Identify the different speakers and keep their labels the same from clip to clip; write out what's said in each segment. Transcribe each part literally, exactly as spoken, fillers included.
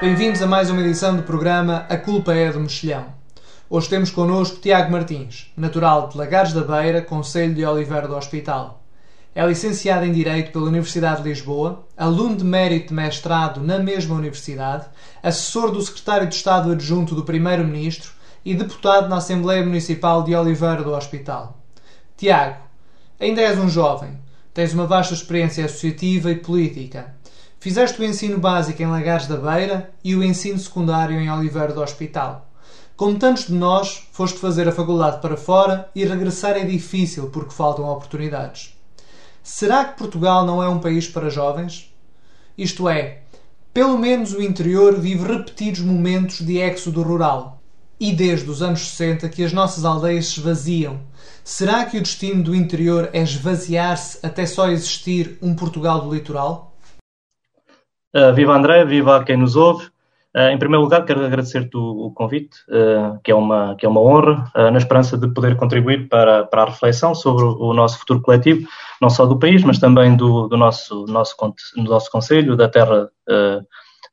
Speaker 1: Bem-vindos a mais uma edição do programa A Culpa é do Mexilhão. Hoje temos connosco Tiago Martins, natural de Lagares da Beira, concelho de Oliveira do Hospital. É licenciado em Direito pela Universidade de Lisboa, aluno de mérito de mestrado na mesma universidade, assessor do Secretário de Estado Adjunto do Primeiro-Ministro e deputado na Assembleia Municipal de Oliveira do Hospital. Tiago, ainda és um jovem, tens uma vasta experiência associativa e política. Fizeste o ensino básico em Lagares da Beira e o ensino secundário em Oliveira do Hospital. Como tantos de nós, foste fazer a faculdade para fora e regressar é difícil porque faltam oportunidades. Será que Portugal não é um país para jovens? Isto é, pelo menos o interior vive repetidos momentos de êxodo rural. E desde os anos sessenta que as nossas aldeias se esvaziam. Será que o destino do interior é esvaziar-se até só existir um Portugal do litoral?
Speaker 2: Uh, viva André, viva quem nos ouve. Uh, em primeiro lugar, quero agradecer-te o, o convite, uh, que, é uma, que é uma honra, uh, na esperança de poder contribuir para, para a reflexão sobre o, o nosso futuro coletivo, não só do país, mas também do, do nosso, nosso, do nosso concelho, da terra uh,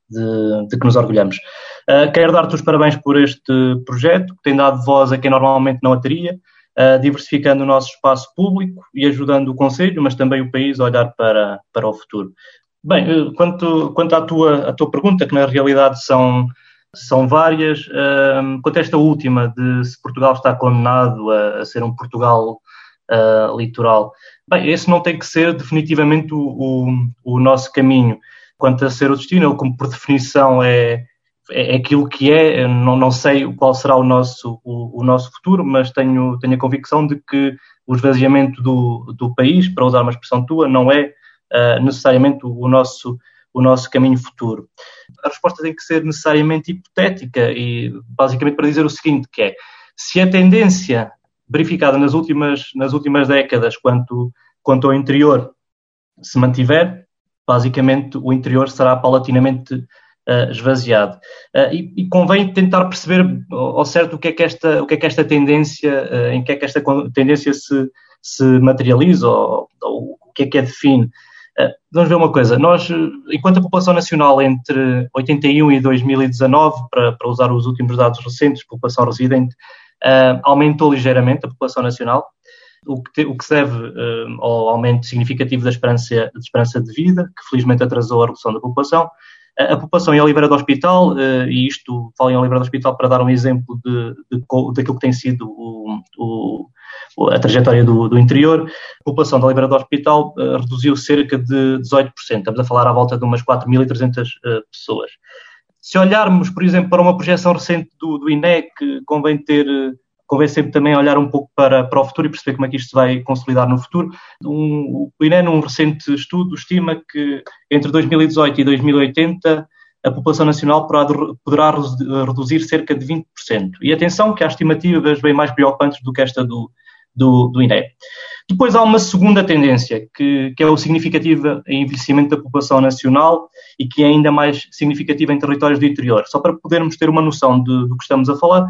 Speaker 2: de, de que nos orgulhamos. Uh, quero dar-te os parabéns por este projeto, que tem dado voz a quem normalmente não a teria, uh, diversificando o nosso espaço público e ajudando o concelho, mas também o país a olhar para, para o futuro. Bem, quanto, quanto à tua, à tua pergunta, que na realidade são, são várias, uh, quanto a esta última de se Portugal está condenado a, a ser um Portugal uh, litoral, bem, esse não tem que ser definitivamente o, o, o nosso caminho. Quanto a ser o destino, ele como por definição é, é aquilo que é, não, não sei qual será o nosso, o, o nosso futuro, mas tenho, tenho a convicção de que o esvaziamento do, do país, para usar uma expressão tua, não é Uh, necessariamente o nosso, o nosso caminho futuro. A resposta tem que ser necessariamente hipotética e basicamente para dizer o seguinte, que é, se a tendência verificada nas últimas, nas últimas décadas quanto, quanto ao interior se mantiver, basicamente o interior será paulatinamente uh, esvaziado. Uh, e, e convém tentar perceber ao certo o que é que esta, o que é que esta tendência, uh, em que é que esta tendência se, se materializa ou, ou o que é que a define. Vamos ver uma coisa, nós, enquanto a população nacional entre oitenta e um e dois mil e dezanove, para, para usar os últimos dados recentes de população residente, uh, aumentou ligeiramente a população nacional, o que, te, o que se deve uh, ao aumento significativo da esperança, de esperança de vida, que felizmente atrasou a redução da população. Uh, a população em Oliveira do Hospital, uh, e isto falo em Oliveira do Hospital para dar um exemplo de, de, de, daquilo que tem sido o, o a trajetória do, do interior, a população da Oliveira do Hospital uh, reduziu cerca de dezoito por cento, estamos a falar à volta de umas quatro mil e trezentas uh, pessoas. Se olharmos, por exemplo, para uma projeção recente do, do I N E, que convém ter, uh, convém sempre também olhar um pouco para, para o futuro e perceber como é que isto se vai consolidar no futuro, um, o I N E, num recente estudo, estima que entre dois mil e dezoito e dois mil e oitenta a população nacional poderá, poderá reduzir cerca de vinte por cento. E atenção que há estimativas bem mais preocupantes do que esta do Do, do I N E. Depois há uma segunda tendência, que, que é o significativo envelhecimento da população nacional e que é ainda mais significativo em territórios do interior. Só para podermos ter uma noção de, do que estamos a falar,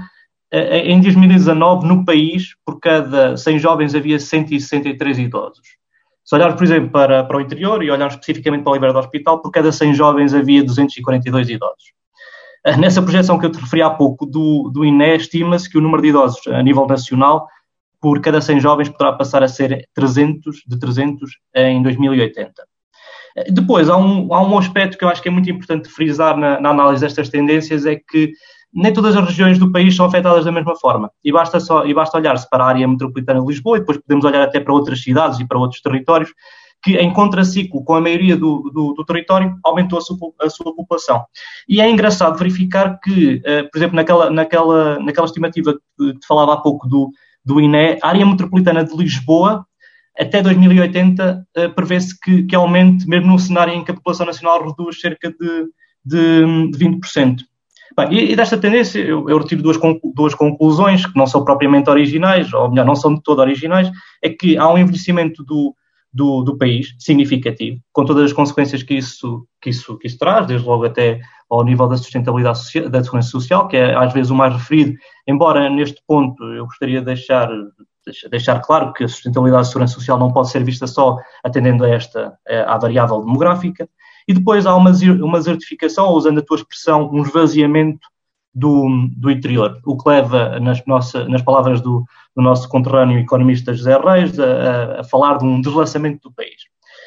Speaker 2: em dois mil e dezanove, no país, por cada cem jovens havia cento e sessenta e três idosos. Se olharmos, por exemplo, para, para o interior e olharmos especificamente para a Oliveira do Hospital, por cada cem jovens havia duzentos e quarenta e dois idosos. Nessa projeção que eu te referi há pouco do, do I N E, estima-se que o número de idosos a nível nacional por cada cem jovens poderá passar a ser trezentos, de trezentos em dois mil e oitenta. Depois, há um, há um aspecto que eu acho que é muito importante frisar na, na análise destas tendências, é que nem todas as regiões do país são afetadas da mesma forma. E basta, só, e basta olhar-se para a área metropolitana de Lisboa e depois podemos olhar até para outras cidades e para outros territórios, que em contraciclo com a maioria do, do, do território aumentou a sua, a sua população. E é engraçado verificar que, uh, por exemplo, naquela, naquela, naquela estimativa que te falava há pouco do do I N E, a área metropolitana de Lisboa, até dois mil e oitenta, uh, prevê-se que, que aumente, mesmo num cenário em que a população nacional reduz cerca de, de, de vinte por cento. Bem, e, e desta tendência eu, eu retiro duas, duas conclusões, que não são propriamente originais, ou melhor, não são de todo originais, é que há um envelhecimento do, do, do país significativo, com todas as consequências que isso, que, isso, que isso traz, desde logo até ao nível da sustentabilidade social, da segurança social, que é às vezes o mais referido, embora neste ponto eu gostaria de deixar, deixar claro que a sustentabilidade da segurança social não pode ser vista só atendendo a esta, à variável demográfica, e depois há uma, uma desertificação, ou usando a tua expressão, um esvaziamento do, do interior, o que leva, nas, nossa, nas palavras do, do nosso conterrâneo economista José Reis, a, a falar de um deslançamento do país.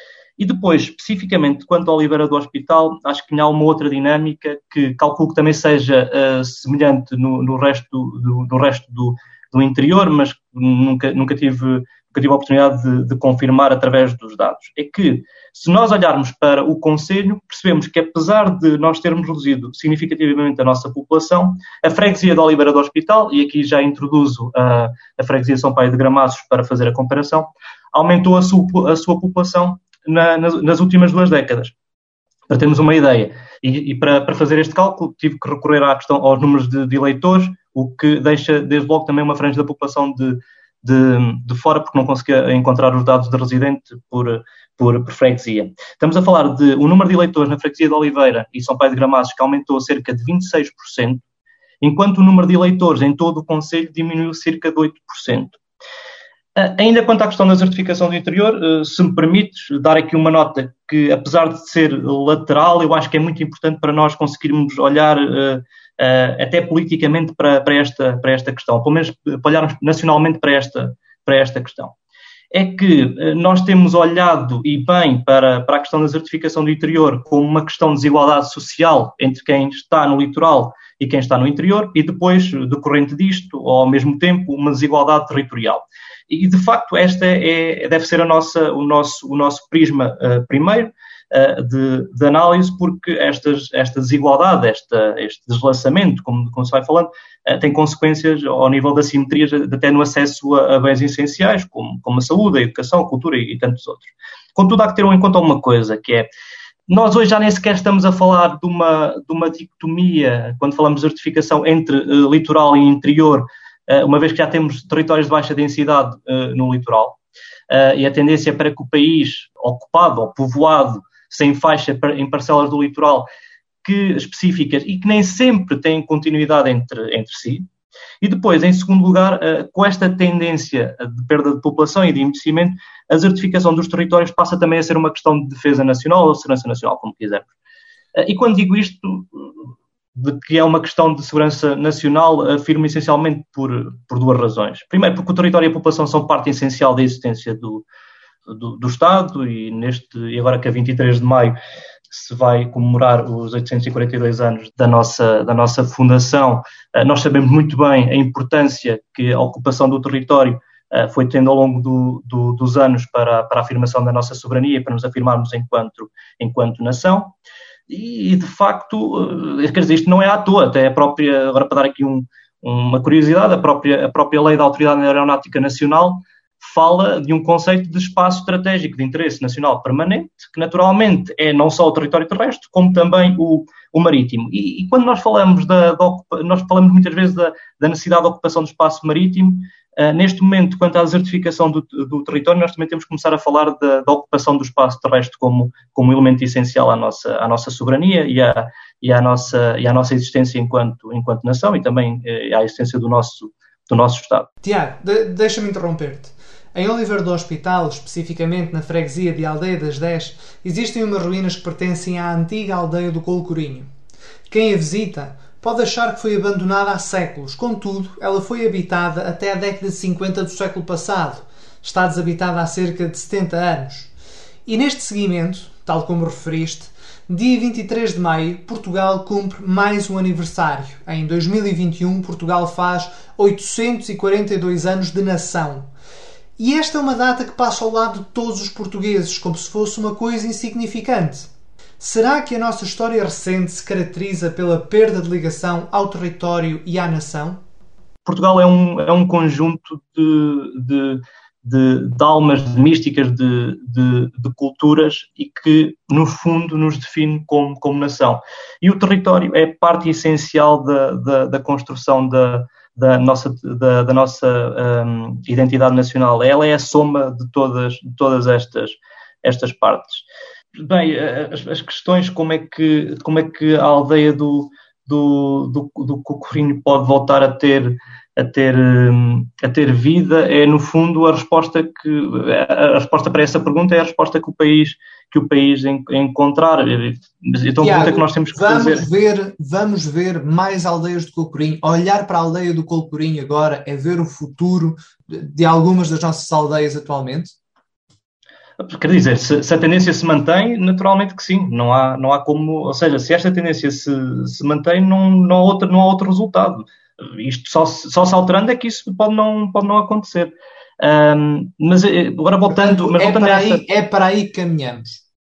Speaker 2: E depois, especificamente, quanto à Oliveira do Hospital, acho que há uma outra dinâmica que calculo que também seja uh, semelhante no, no resto, do, do, resto do, do interior, mas nunca, nunca, tive, nunca tive a oportunidade de, de confirmar através dos dados. É que, se nós olharmos para o concelho, percebemos que, apesar de nós termos reduzido significativamente a nossa população, a freguesia de Oliveira do Hospital, e aqui já introduzo a, a freguesia São Paio de Gramaços para fazer a comparação, aumentou a sua, a sua população Na, nas, nas últimas duas décadas, para termos uma ideia. E, e para, para fazer este cálculo tive que recorrer à questão, aos números de, de eleitores, o que deixa desde logo também uma franja da população de, de, de fora, porque não conseguia encontrar os dados de residente por, por, por freguesia. Estamos a falar de um número de eleitores na freguesia de Oliveira e São Paio de Gramaços que aumentou cerca de vinte e seis por cento, enquanto o número de eleitores em todo o concelho diminuiu cerca de oito por cento. Uh, ainda quanto à questão da desertificação do interior, uh, se me permites dar aqui uma nota que, apesar de ser lateral, eu acho que é muito importante para nós conseguirmos olhar uh, uh, até politicamente para, para, esta, para esta questão, pelo menos para olharmos nacionalmente para esta, para esta questão. É que uh, nós temos olhado, e bem, para, para a questão da desertificação do interior como uma questão de desigualdade social entre quem está no litoral e quem está no interior, e depois, decorrente disto, ou ao mesmo tempo, uma desigualdade territorial. E, de facto, esta é, deve ser a nossa, o, nosso, o nosso prisma uh, primeiro uh, de, de análise, porque estas, esta desigualdade, esta, este deslançamento, como, como se vai falando, uh, tem consequências ao nível das assimetrias, até no acesso a, a bens essenciais, como, como a saúde, a educação, a cultura e, e tantos outros. Contudo, há que ter em conta uma coisa, que é, nós hoje já nem sequer estamos a falar de uma, de uma dicotomia, quando falamos de desertificação, entre uh, litoral e interior, uma vez que já temos territórios de baixa densidade uh, no litoral, uh, e a tendência para que o país ocupado ou povoado, sem faixa em parcelas do litoral, que, específicas e que nem sempre têm continuidade entre, entre si. E depois, em segundo lugar, uh, com esta tendência de perda de população e de envelhecimento, a desertificação dos territórios passa também a ser uma questão de defesa nacional ou segurança nacional, como quisermos. Uh, e quando digo isto, de que é uma questão de segurança nacional, afirmo essencialmente por, por duas razões. Primeiro, porque o território e a população são parte essencial da existência do, do, do Estado, e, neste, e agora que a vinte e três de maio se vai comemorar os oitocentos e quarenta e dois anos da nossa, da nossa fundação, nós sabemos muito bem a importância que a ocupação do território foi tendo ao longo do, do, dos anos para, para a afirmação da nossa soberania e para nos afirmarmos enquanto, enquanto nação. E, de facto, quer dizer, isto não é à toa, até a própria, agora para dar aqui um, uma curiosidade, a própria, a própria lei da Autoridade Aeronáutica Nacional fala de um conceito de espaço estratégico de interesse nacional permanente, que naturalmente é não só o território terrestre, como também o, o marítimo. E, e quando nós falamos, da, da, nós falamos muitas vezes da, da necessidade de ocupação do espaço marítimo, Uh, neste momento, quanto à desertificação do, do território, nós também temos que começar a falar da, da ocupação do espaço terrestre como, como elemento essencial à nossa, à nossa soberania e à, e, à nossa, e à nossa existência enquanto, enquanto nação, e também uh, à existência do nosso, do nosso Estado.
Speaker 1: Tiago, de, deixa-me interromper-te. Em Oliveira do Hospital, especificamente na freguesia de Aldeia das Dez, existem umas ruínas que pertencem à antiga aldeia do Colcorinho. Quem a visita pode achar que foi abandonada há séculos, contudo, ela foi habitada até a década de cinquenta do século passado. Está desabitada há cerca de setenta anos. E neste seguimento, tal como referiste, dia vinte e três de maio, Portugal cumpre mais um aniversário. Em dois mil e vinte e um, Portugal faz oitocentos e quarenta e dois anos de nação. E esta é uma data que passa ao lado de todos os portugueses, como se fosse uma coisa insignificante. Será que a nossa história recente se caracteriza pela perda de ligação ao território e à nação?
Speaker 2: Portugal é um, é um conjunto de, de, de, de almas de místicas, de, de, de culturas, e que, no fundo, nos define como, como nação. E o território é parte essencial da, da, da construção da, da nossa, da, da nossa um, identidade nacional. Ela é a soma de todas, de todas estas, estas partes. Bem, as, as questões, como é que, como é que a aldeia do, do, do, do Colcorinho pode voltar a ter a ter, a ter vida, é no fundo a resposta que a resposta para essa pergunta é a resposta que o país que o país encontrar. Então, a pergunta que nós temos que
Speaker 1: vamos
Speaker 2: fazer...
Speaker 1: ver vamos ver mais aldeias de Colperim. Olhar para a aldeia do Colperim agora é ver o futuro de algumas das nossas aldeias atualmente?
Speaker 2: Quer dizer, se, se a tendência se mantém, naturalmente que sim. Não há, não há como... Ou seja, se esta tendência se, se mantém, não, não, há outro, não há outro resultado. Isto só, só se alterando é que isso pode não, pode não acontecer. Um, mas agora voltando...
Speaker 1: Portanto,
Speaker 2: mas
Speaker 1: é,
Speaker 2: voltando
Speaker 1: para
Speaker 2: a essa...
Speaker 1: aí, é para aí que caminhamos.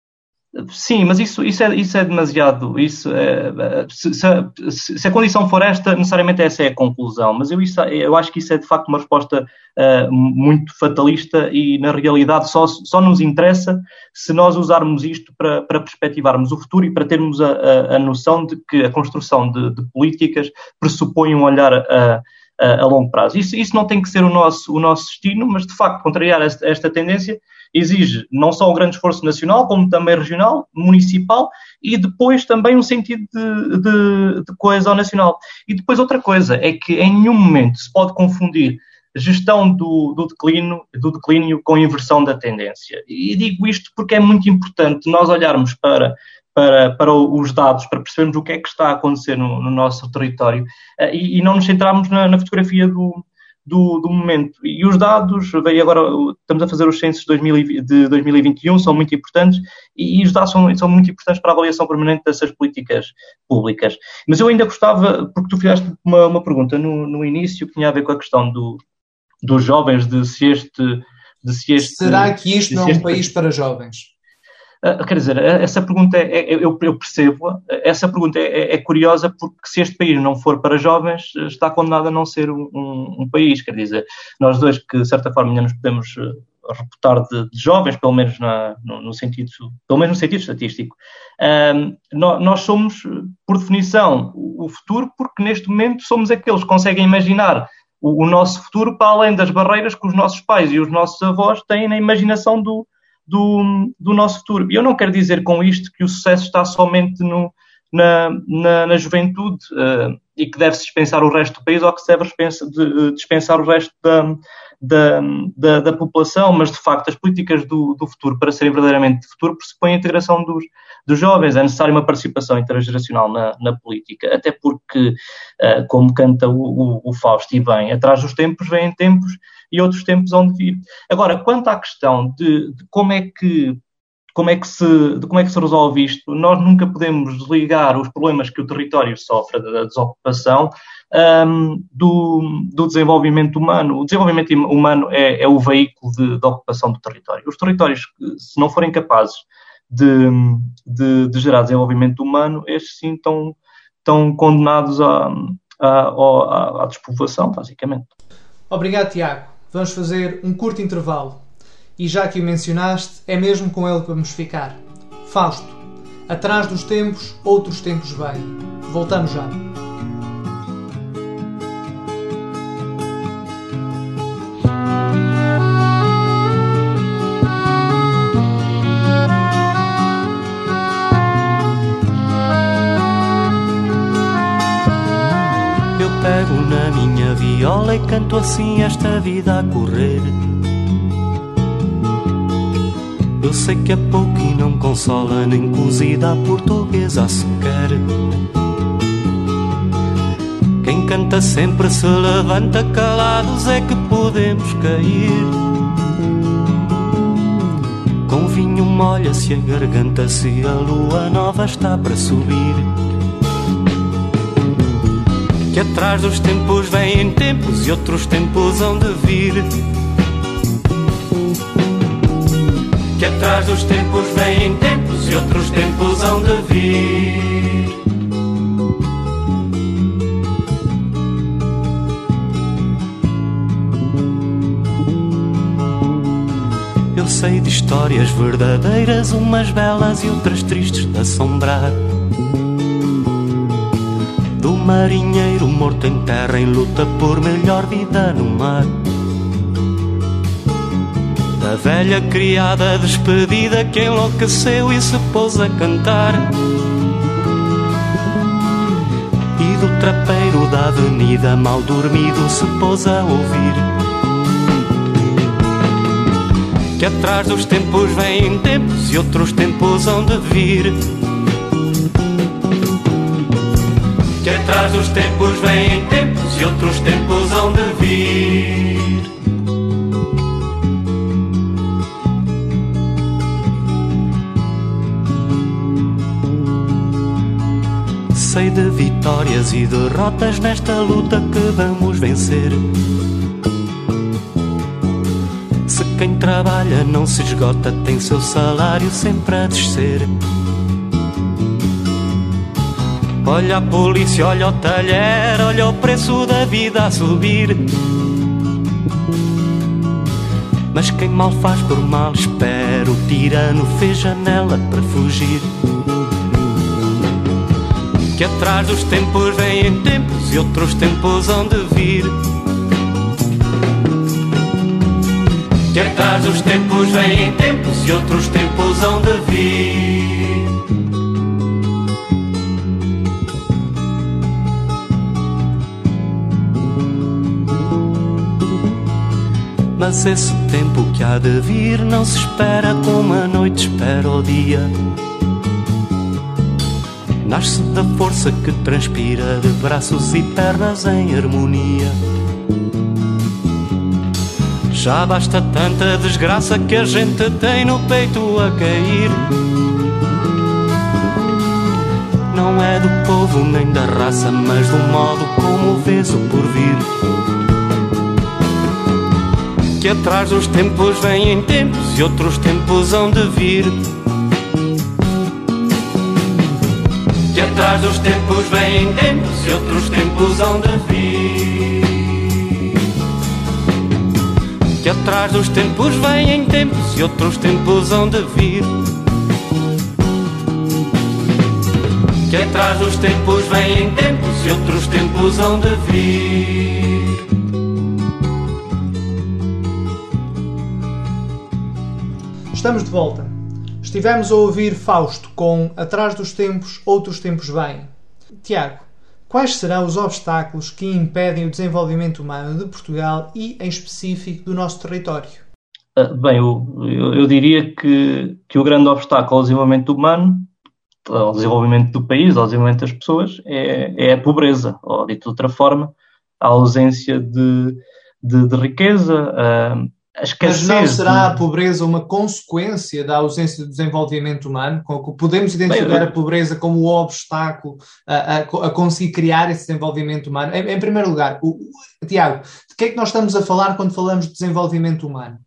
Speaker 2: Sim, mas isso, isso, é, isso é demasiado. Isso é, se, se, se a condição for esta, necessariamente essa é a conclusão. Mas eu, isso, eu acho que isso é de facto uma resposta uh, muito fatalista e, na realidade, só, só nos interessa se nós usarmos isto para, para perspectivarmos o futuro e para termos a, a, a noção de que a construção de, de políticas pressupõe um olhar a, a, a longo prazo. Isso, isso não tem que ser o nosso, o nosso destino, mas, de facto, contrariar esta, esta tendência exige não só um grande esforço nacional, como também regional, municipal e depois também um sentido de, de, de coesão nacional. E depois outra coisa é que em nenhum momento se pode confundir gestão do, do, declínio, do declínio com inversão da tendência. E digo isto porque é muito importante nós olharmos para, para, para os dados, para percebermos o que é que está a acontecer no, no nosso território e, e não nos centrarmos na, na fotografia do Do, do momento. E os dados, veio agora, estamos a fazer os censos de, dois mil e vinte, de dois mil e vinte e um, são muito importantes e, e os dados são, são muito importantes para a avaliação permanente dessas políticas públicas. Mas eu ainda gostava, porque tu fizeste uma, uma pergunta no, no início que tinha a ver com a questão do, dos jovens, de se este... De se este
Speaker 1: Será que isto não é um
Speaker 2: este,
Speaker 1: país para jovens?
Speaker 2: Uh, quer dizer, essa pergunta, é, é, eu, eu percebo, essa pergunta é, é curiosa porque se este país não for para jovens, está condenado a não ser um, um, um país. Quer dizer, nós dois que de certa forma ainda nos podemos reputar de, de jovens, pelo menos na, no, no sentido, pelo menos no sentido estatístico, um, nós, nós somos, por definição, o, o futuro, porque neste momento somos aqueles que conseguem imaginar o, o nosso futuro para além das barreiras que os nossos pais e os nossos avós têm na imaginação do Do, do nosso futuro. E eu não quero dizer com isto que o sucesso está somente no, na, na, na juventude uh, e que deve-se dispensar o resto do país ou que se deve dispensar, de, dispensar o resto da, da, da, da população, mas de facto as políticas do, do futuro, para serem verdadeiramente de futuro, pressupõem a integração dos, dos jovens. É necessária uma participação intergeracional na, na política, até porque, uh, como canta o, o, o Fausto e bem, atrás dos tempos vêm tempos e outros tempos onde vir. Agora, quanto à questão de, de como é que como é que se de como é que se resolve isto, nós nunca podemos desligar os problemas que o território sofre da desocupação um, do, do desenvolvimento humano. O desenvolvimento humano é, é o veículo de, de ocupação do território. Os territórios, se não forem capazes de, de, de gerar desenvolvimento humano, estes sim estão, estão condenados à, à, à, à despovoação, basicamente.
Speaker 1: Obrigado, Tiago. Vamos fazer um curto intervalo. E já que o mencionaste, é mesmo com ele que vamos ficar. Fausto, atrás dos tempos, outros tempos vêm. Voltamos já.
Speaker 3: Eu pego na minha viola e canto assim esta vida a correr. Eu sei que é pouco e não consola, nem cozida a portuguesa sequer. Quem canta sempre se levanta, calados é que podemos cair. Com vinho molha-se a garganta se a lua nova está para subir. Que atrás dos tempos vêm tempos e outros tempos hão de vir. Que atrás dos tempos vêm tempos e outros tempos hão de vir. Eu sei de histórias verdadeiras, umas belas e outras tristes de assombrar. Do marinheiro morto em terra em luta por melhor vida no mar. Da velha criada despedida que enlouqueceu e se pôs a cantar. E do trapeiro da avenida, mal dormido, se pôs a ouvir que atrás dos tempos vêm tempos e outros tempos hão de vir. Que atrás dos tempos vêm tempos e outros tempos hão de vir. Sei de vitórias e derrotas nesta luta que vamos vencer. Se quem trabalha não se esgota, tem seu salário sempre a descer. Olha a polícia, olha o talher, olha o preço da vida a subir. Mas quem mal faz por mal espera, o tirano fez janela para fugir. Que atrás dos tempos vêm tempos e outros tempos hão de vir. Que atrás dos tempos vêm tempos e outros tempos hão de vir. Mas esse tempo que há de vir não se espera como a noite espera o dia. Nasce da força que transpira de braços e pernas em harmonia. Já basta tanta desgraça que a gente tem no peito a cair. Não é do povo nem da raça, mas do modo como vês o porvir. Que atrás dos tempos vêm tempos e outros tempos hão de vir. Que atrás dos tempos vêm tempos e outros tempos hão de vir. Que atrás dos tempos vêm tempos e outros tempos hão de vir. Que atrás dos tempos vêm tempos e outros tempos hão de vir.
Speaker 1: Estamos de volta. Estivemos a ouvir Fausto com Atrás dos Tempos, Outros Tempos Vêm. Tiago, quais serão os obstáculos que impedem o desenvolvimento humano de Portugal e, em específico, do nosso território?
Speaker 2: Bem, eu, eu, eu diria que, que o grande obstáculo ao desenvolvimento humano, ao desenvolvimento do país, ao desenvolvimento das pessoas, é, é a pobreza, ou dito de outra forma, a ausência de, de, de riqueza, a,
Speaker 1: Mas não será a pobreza uma consequência da ausência de desenvolvimento humano? Podemos identificar Bem, eu... a pobreza como o obstáculo a, a, a conseguir criar esse desenvolvimento humano? Em, em primeiro lugar, o, o, Tiago, de que é que nós estamos a falar quando falamos de desenvolvimento humano?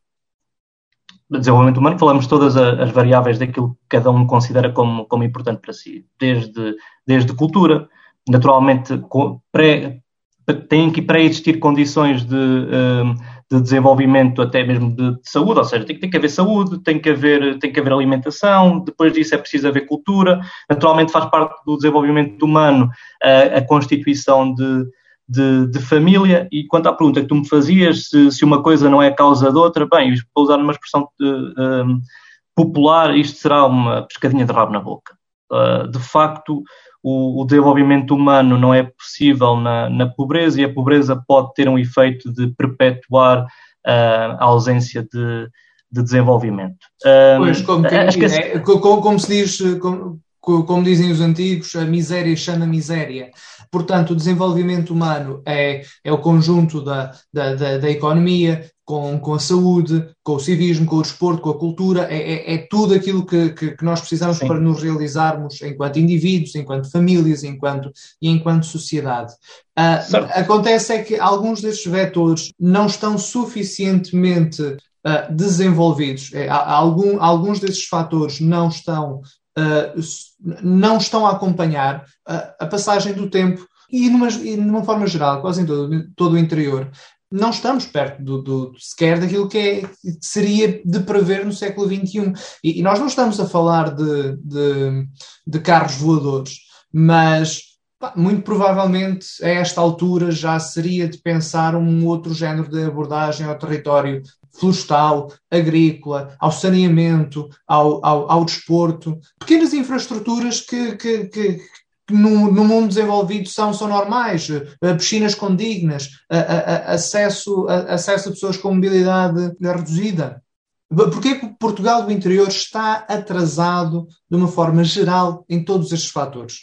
Speaker 2: De desenvolvimento humano falamos todas as variáveis daquilo que cada um considera como, como importante para si. Desde, desde cultura, naturalmente pré, têm que pré-existir condições de... Um, de desenvolvimento até mesmo de, de saúde, ou seja, tem, tem que haver saúde, tem que haver, tem que haver alimentação, depois disso é preciso haver cultura, naturalmente faz parte do desenvolvimento humano a, a constituição de, de, de família, e quanto à pergunta que tu me fazias, se, se uma coisa não é causa de outra, bem, para usar uma expressão de, um, popular, isto será uma pescadinha de rabo na boca. Uh, de facto, O, o desenvolvimento humano não é possível na, na pobreza, e a pobreza pode ter um efeito de perpetuar uh, a ausência de, de desenvolvimento. Um,
Speaker 1: pois, como, que, é, como, como se diz, como, como dizem os antigos, a miséria chama miséria. Portanto, o desenvolvimento humano é, é o conjunto da, da, da, da economia, com, com a saúde, com o civismo, com o desporto, com a cultura, é, é, é tudo aquilo que, que, que nós precisamos Sim. para nos realizarmos enquanto indivíduos, enquanto famílias, enquanto, e enquanto sociedade. Uh, acontece é que alguns destes vetores não estão suficientemente uh, desenvolvidos. É, algum, alguns desses fatores não estão, uh, não estão a acompanhar uh, a passagem do tempo e, numa, e numa forma geral, quase em todo, todo o interior. Não estamos perto do, do, sequer daquilo que, é, que seria de prever no século vinte e um. E, e nós não estamos a falar de, de, de carros voadores, mas pá, muito provavelmente a esta altura já seria de pensar um outro género de abordagem ao território florestal, agrícola, ao saneamento, ao, ao, ao desporto. Pequenas infraestruturas que, que, que, que no, no mundo desenvolvido são, são normais, uh, piscinas condignas, uh, uh, uh, acesso, uh, acesso a pessoas com mobilidade reduzida. Porquê que Portugal do interior está atrasado de uma forma geral em todos estes fatores?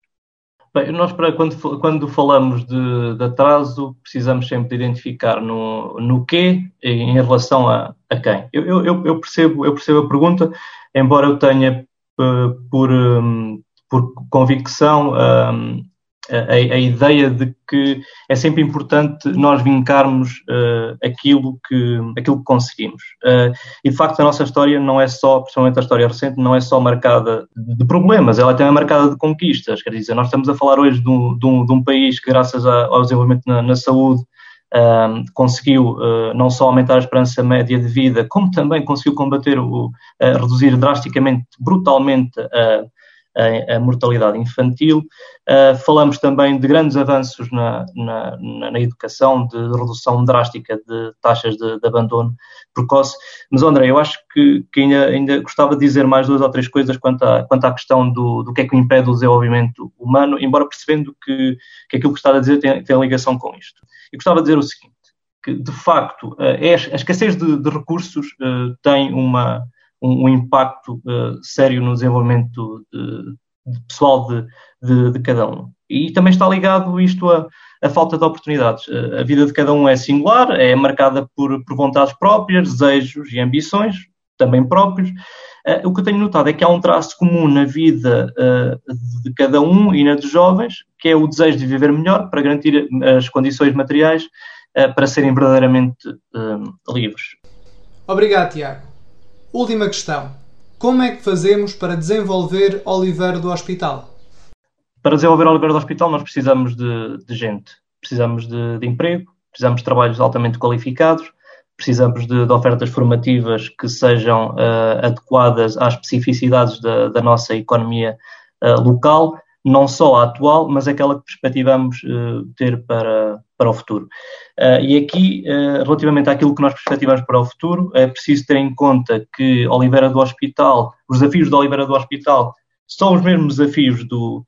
Speaker 2: Bem, nós para, quando, quando falamos de, de atraso, precisamos sempre de identificar no, no quê em relação a, a quem. Eu, eu, eu, percebo, eu percebo a pergunta, embora eu tenha uh, por, um, por convicção um, a, a ideia de que é sempre importante nós vincarmos uh, aquilo, que, aquilo que conseguimos. Uh, e, de facto, a nossa história não é só, principalmente a história recente, não é só marcada de problemas, ela é também marcada de conquistas. Quer dizer, nós estamos a falar hoje de um, de um, de um país que, graças a, ao desenvolvimento na, na saúde, uh, conseguiu uh, não só aumentar a esperança média de vida, como também conseguiu combater, o, uh, reduzir drasticamente, brutalmente, a uh, a, a mortalidade infantil. Uh, falamos também de grandes avanços na, na, na educação, de redução drástica de taxas de, de abandono precoce. Mas, André, eu acho que, que ainda, ainda gostava de dizer mais duas ou três coisas quanto à, quanto à questão do, do que é que impede o desenvolvimento humano, embora percebendo que, que aquilo que está a dizer tem, tem ligação com isto. Eu gostava de dizer o seguinte, que, de facto, a escassez de, de recursos uh, tem uma... Um, um impacto uh, sério no desenvolvimento de, de pessoal de, de, de cada um. E também está ligado isto a, a falta de oportunidades. Uh, a vida de cada um é singular, é marcada por, por vontades próprias, desejos e ambições, também próprios. Uh, o que eu tenho notado é que há um traço comum na vida uh, de cada um e na dos jovens, que é o desejo de viver melhor para garantir as condições materiais uh, para serem verdadeiramente uh, livres.
Speaker 1: Obrigado, Tiago. Última questão. Como é que fazemos para desenvolver Oliveira do Hospital?
Speaker 2: Para desenvolver Oliveira do Hospital nós precisamos de, de gente. Precisamos de, de emprego, precisamos de trabalhos altamente qualificados, precisamos de, de ofertas formativas que sejam uh, adequadas às especificidades da, da nossa economia uh, local, não só a atual, mas aquela que perspectivamos uh, ter para, para o futuro. Uh, e aqui, uh, relativamente àquilo que nós perspectivamos para o futuro, é preciso ter em conta que Oliveira do Hospital, os desafios de Oliveira do Hospital são os mesmos desafios do,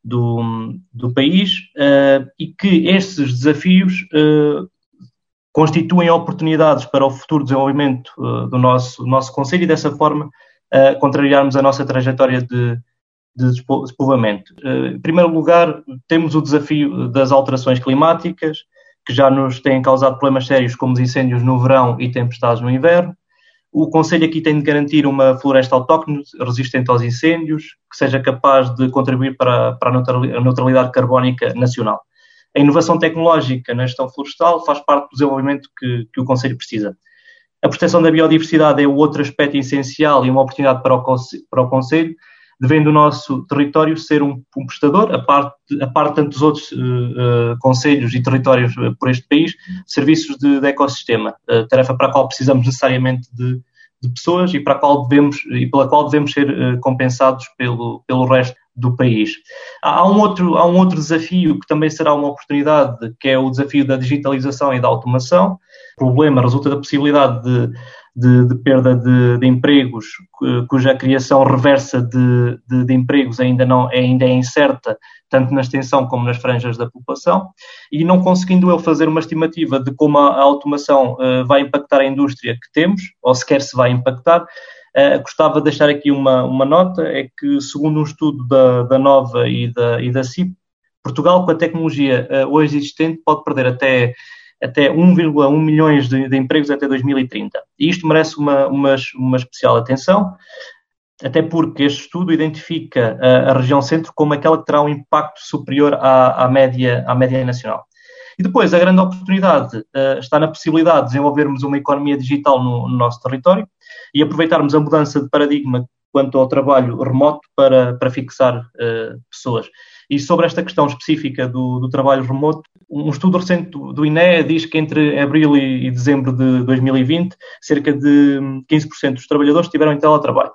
Speaker 2: do, do país uh, e que estes desafios uh, constituem oportunidades para o futuro desenvolvimento uh, do nosso, nosso concelho e, dessa forma, uh, contrariarmos a nossa trajetória de de despovoamento. Em primeiro lugar, temos o desafio das alterações climáticas, que já nos têm causado problemas sérios, como os incêndios no verão e tempestades no inverno. O Conselho aqui tem de garantir uma floresta autóctone resistente aos incêndios, que seja capaz de contribuir para, para a neutralidade carbónica nacional. A inovação tecnológica na gestão florestal faz parte do desenvolvimento que, que o Conselho precisa. A proteção da biodiversidade é o outro aspecto essencial e uma oportunidade para o, para o Conselho, devendo o nosso território ser um, um prestador, a parte, a parte de tantos outros uh, uh, concelhos e territórios uh, por este país, serviços de, de ecossistema, uh, tarefa para a qual precisamos necessariamente de, de pessoas e, para a qual devemos, e pela qual devemos ser uh, compensados pelo, pelo resto do país. Há um, outro, há um outro desafio que também será uma oportunidade, que é o desafio da digitalização e da automação. O problema resulta da possibilidade de De, de perda de, de empregos, cuja criação reversa de, de, de empregos ainda, não, ainda é incerta, tanto na extensão como nas franjas da população, e não conseguindo eu fazer uma estimativa de como a, a automação uh, vai impactar a indústria que temos, ou sequer se vai impactar, uh, gostava de deixar aqui uma, uma nota, é que segundo um estudo da, da Nova e da, e da C I P, Portugal, com a tecnologia uh, hoje existente, pode perder até até um vírgula um milhões de, de empregos até dois mil e trinta. E isto merece uma, uma, uma especial atenção, até porque este estudo identifica a, a região centro como aquela que terá um impacto superior à, à, média, à média nacional. E depois, a grande oportunidade uh, está na possibilidade de desenvolvermos uma economia digital no, no nosso território e aproveitarmos a mudança de paradigma quanto ao trabalho remoto para, para fixar uh, pessoas. E sobre esta questão específica do, do trabalho remoto, um estudo recente do, do I N E diz que entre abril e, e dezembro de dois mil e vinte, cerca de quinze por cento dos trabalhadores estiveram em teletrabalho.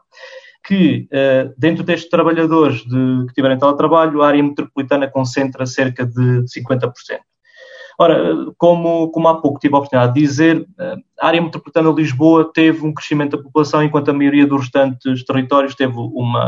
Speaker 2: Que, uh, dentro destes trabalhadores de, que tiveram em teletrabalho, a área metropolitana concentra cerca de cinquenta por cento. Ora, como, como há pouco tive a oportunidade de dizer, a área metropolitana de Lisboa teve um crescimento da população, enquanto a maioria dos restantes territórios teve uma,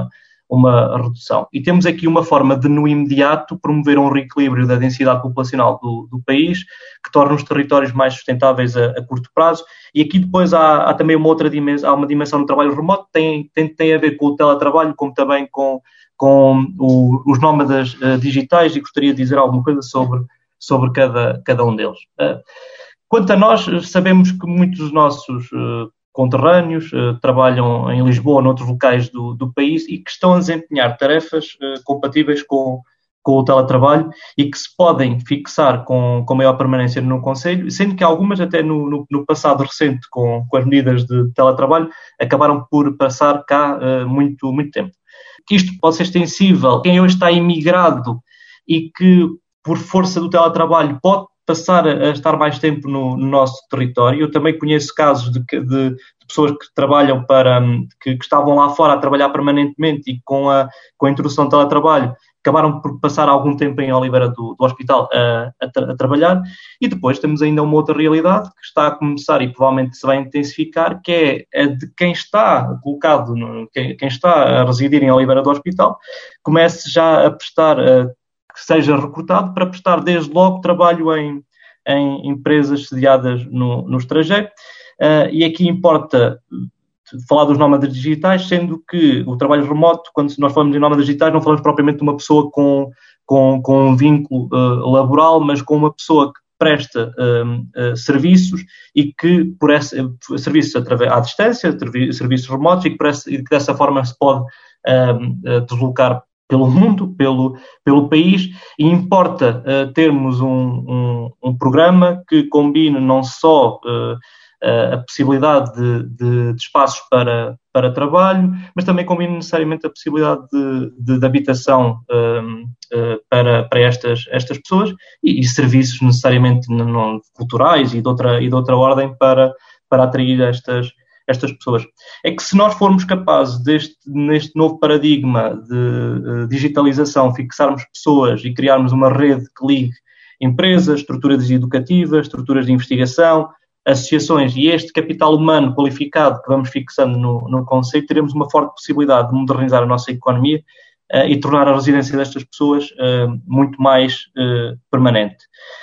Speaker 2: uma redução. E temos aqui uma forma de, no imediato, promover um reequilíbrio da densidade populacional do, do país, que torna os territórios mais sustentáveis a, a curto prazo. E aqui depois há, há também uma outra dimensão, há uma dimensão do trabalho remoto, que tem, tem, tem a ver com o teletrabalho, como também com, com o, os nómadas uh, digitais, e gostaria de dizer alguma coisa sobre, sobre cada, cada um deles. Uh, quanto a nós, sabemos que muitos dos nossos uh, conterrâneos, uh, trabalham em Lisboa ou noutros locais do, do país e que estão a desempenhar tarefas uh, compatíveis com, com o teletrabalho e que se podem fixar com, com maior permanência no Conselho, sendo que algumas até no, no, no passado recente, com, com as medidas de teletrabalho, acabaram por passar cá uh, muito, muito tempo. Que isto pode ser extensível, quem hoje está imigrado e que, por força do teletrabalho, pode passar a estar mais tempo no, no nosso território. Eu também conheço casos de, de, de pessoas que trabalham para, que, que estavam lá fora a trabalhar permanentemente e com a, com a introdução do teletrabalho acabaram por passar algum tempo em Oliveira do, do Hospital a, a, tra- a trabalhar. E depois temos ainda uma outra realidade que está a começar e provavelmente se vai intensificar, que é a de quem está colocado, no, quem, quem está a residir em Oliveira do Hospital, comece já a prestar, a, que seja recrutado para prestar desde logo trabalho em, em empresas sediadas no, no estrangeiro. Uh, e aqui importa falar dos nómadas digitais, sendo que o trabalho remoto, quando nós falamos em nómadas digitais, não falamos propriamente de uma pessoa com, com, com um vínculo uh, laboral, mas com uma pessoa que presta uh, uh, serviços e que, por esse, uh, serviços através, à distância, serviços remotos, e que, essa, e que dessa forma se pode uh, uh, deslocar pelo mundo, pelo, pelo país, e importa uh, termos um, um, um programa que combine não só uh, a possibilidade de, de, de espaços para, para trabalho, mas também combina necessariamente a possibilidade de, de, de habitação um, uh, para, para estas, estas pessoas e, e serviços necessariamente não, culturais e de outra, e de outra ordem para, para atrair estas, estas pessoas. É que se nós formos capazes deste, neste novo paradigma de uh, digitalização, fixarmos pessoas e criarmos uma rede que ligue empresas, estruturas educativas, estruturas de investigação, associações e este capital humano qualificado que vamos fixando no, no Conselho, teremos uma forte possibilidade de modernizar a nossa economia uh, e tornar a residência destas pessoas uh, muito mais uh, permanente.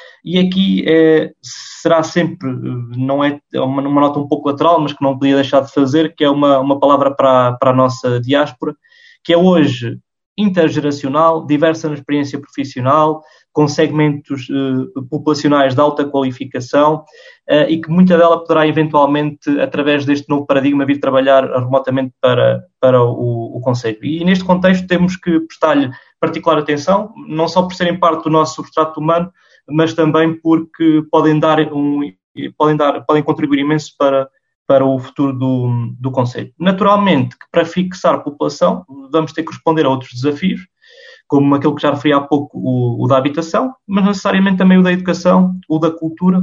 Speaker 2: E aqui é, será sempre, não é uma, uma nota um pouco lateral, mas que não podia deixar de fazer, que é uma, uma palavra para, para a nossa diáspora, que é hoje intergeracional, diversa na experiência profissional, com segmentos uh, populacionais de alta qualificação uh, e que muita dela poderá eventualmente, através deste novo paradigma, vir trabalhar remotamente para, para o, o Conselho. E neste contexto temos que prestar-lhe particular atenção, não só por serem parte do nosso substrato humano, mas também porque podem dar um, podem dar, podem contribuir imenso para, para o futuro do, do Conselho. Naturalmente, que para fixar população vamos ter que responder a outros desafios, como aquele que já referi há pouco, o, o da habitação, mas necessariamente também o da educação, o da cultura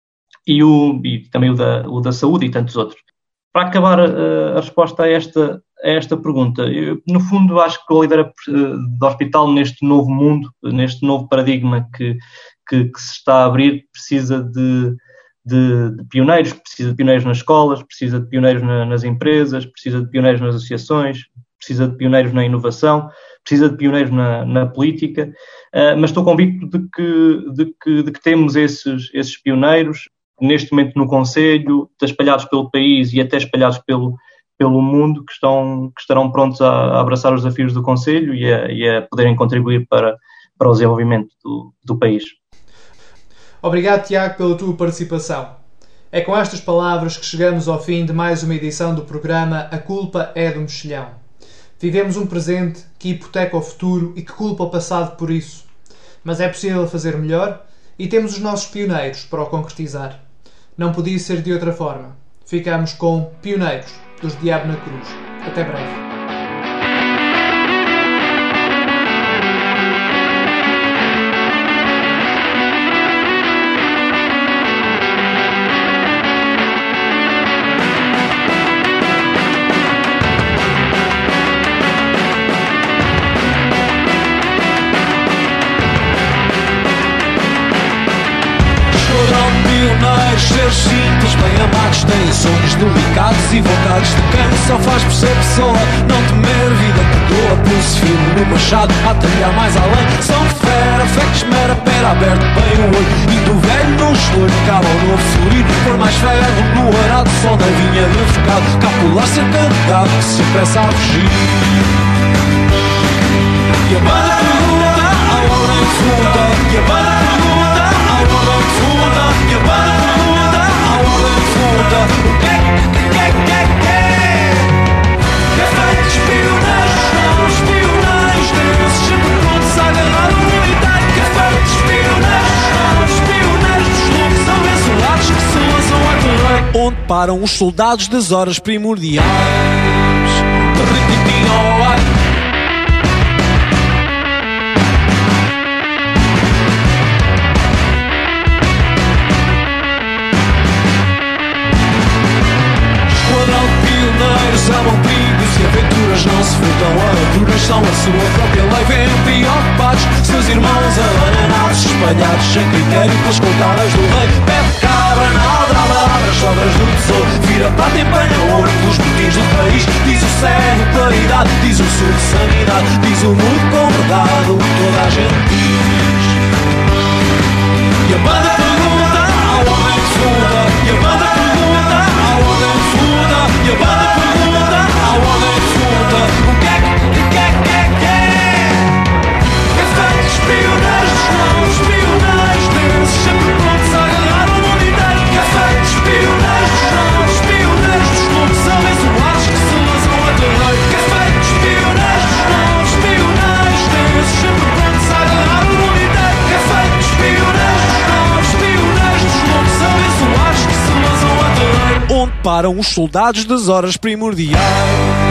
Speaker 2: e, o, e também o da, o da saúde e tantos outros. Para acabar a, a resposta a esta, a esta pergunta, eu, no fundo acho que o Oliveira do Hospital, neste novo mundo, neste novo paradigma que, que, que se está a abrir, precisa de, de, de pioneiros, precisa de pioneiros nas escolas, precisa de pioneiros na, nas empresas, precisa de pioneiros nas associações, precisa de pioneiros na inovação, precisa de pioneiros na, na política, uh, mas estou convicto de que, de que, de que temos esses, esses pioneiros neste momento no Conselho, espalhados pelo país e até espalhados pelo, pelo mundo, que, estão, que estarão prontos a, a abraçar os desafios do Conselho e a, e a poderem contribuir para, para o desenvolvimento do, do país.
Speaker 1: Obrigado, Tiago, pela tua participação. É com estas palavras que chegamos ao fim de mais uma edição do programa A Culpa é do Mexilhão. Vivemos um presente que hipoteca o futuro e que culpa o passado por isso. Mas é possível fazer melhor e temos os nossos pioneiros para o concretizar. Não podia ser de outra forma. Ficamos com Pioneiros, dos Diabo na Cruz. Até breve.
Speaker 3: Don't be
Speaker 4: pioneiros, seres simples, bem amados, têm sonhos delicados e vontades de quem só faz por ser pessoa, não temer, vida que doa, pulso firme no machado, a trilhar mais além. São fera, fé que esmera, pera aberto bem o olho, e do velho não escolho, cava o novo florir, por mais ferro no arado, só na vinha de afogado, capular cerca de gado que se apressa a fugir. E a banda pergunta ao homem que funda, e a banda pergunta ao homem que funda, e a banda pergunta ao homem que funda, o que é que, que é que é que é? Que é feito de espionagem, não espionagem, desses sempre prontos a agarrar o militar. Que é feito de espionagem, não espionagem, dos lobos são exulados que se lançam a correr. Onde param os soldados das horas primordiais. Amam perigos e aventuras, não se furtam aventuras, são a sua própria lei. Vêm preocupados, seus irmãos abananados, espalhados sem critério pelas contadas do rei. Pede cabra na aldraba, abre as sobras do tesouro, vira prata e empenha ouro pelos botins do país. Diz o cego claridade, diz o sul sanidade, diz o mundo com verdade, o que toda a gente diz. E a banda pergunta ao homem que funda, e a banda pergunta ao homem que funda, e a banda pergunta ao homem que funda, o que é que, que é que é que é? Que é feito de espionagem, não espionagem, desses sempre prontos a agarrar o mundo inteiro. Que é feito de espionagem, não espionagem, dos lobos são exulados que se lançam a terreiro. Que é feito de espionagem, não espionagem, desses sempre prontos a agarrar o mundo inteiro. Que é feito de espionagem, não espionagem, dos lobos são exulados que se lançam a terreiro. Onde param os soldados das horas primordiais.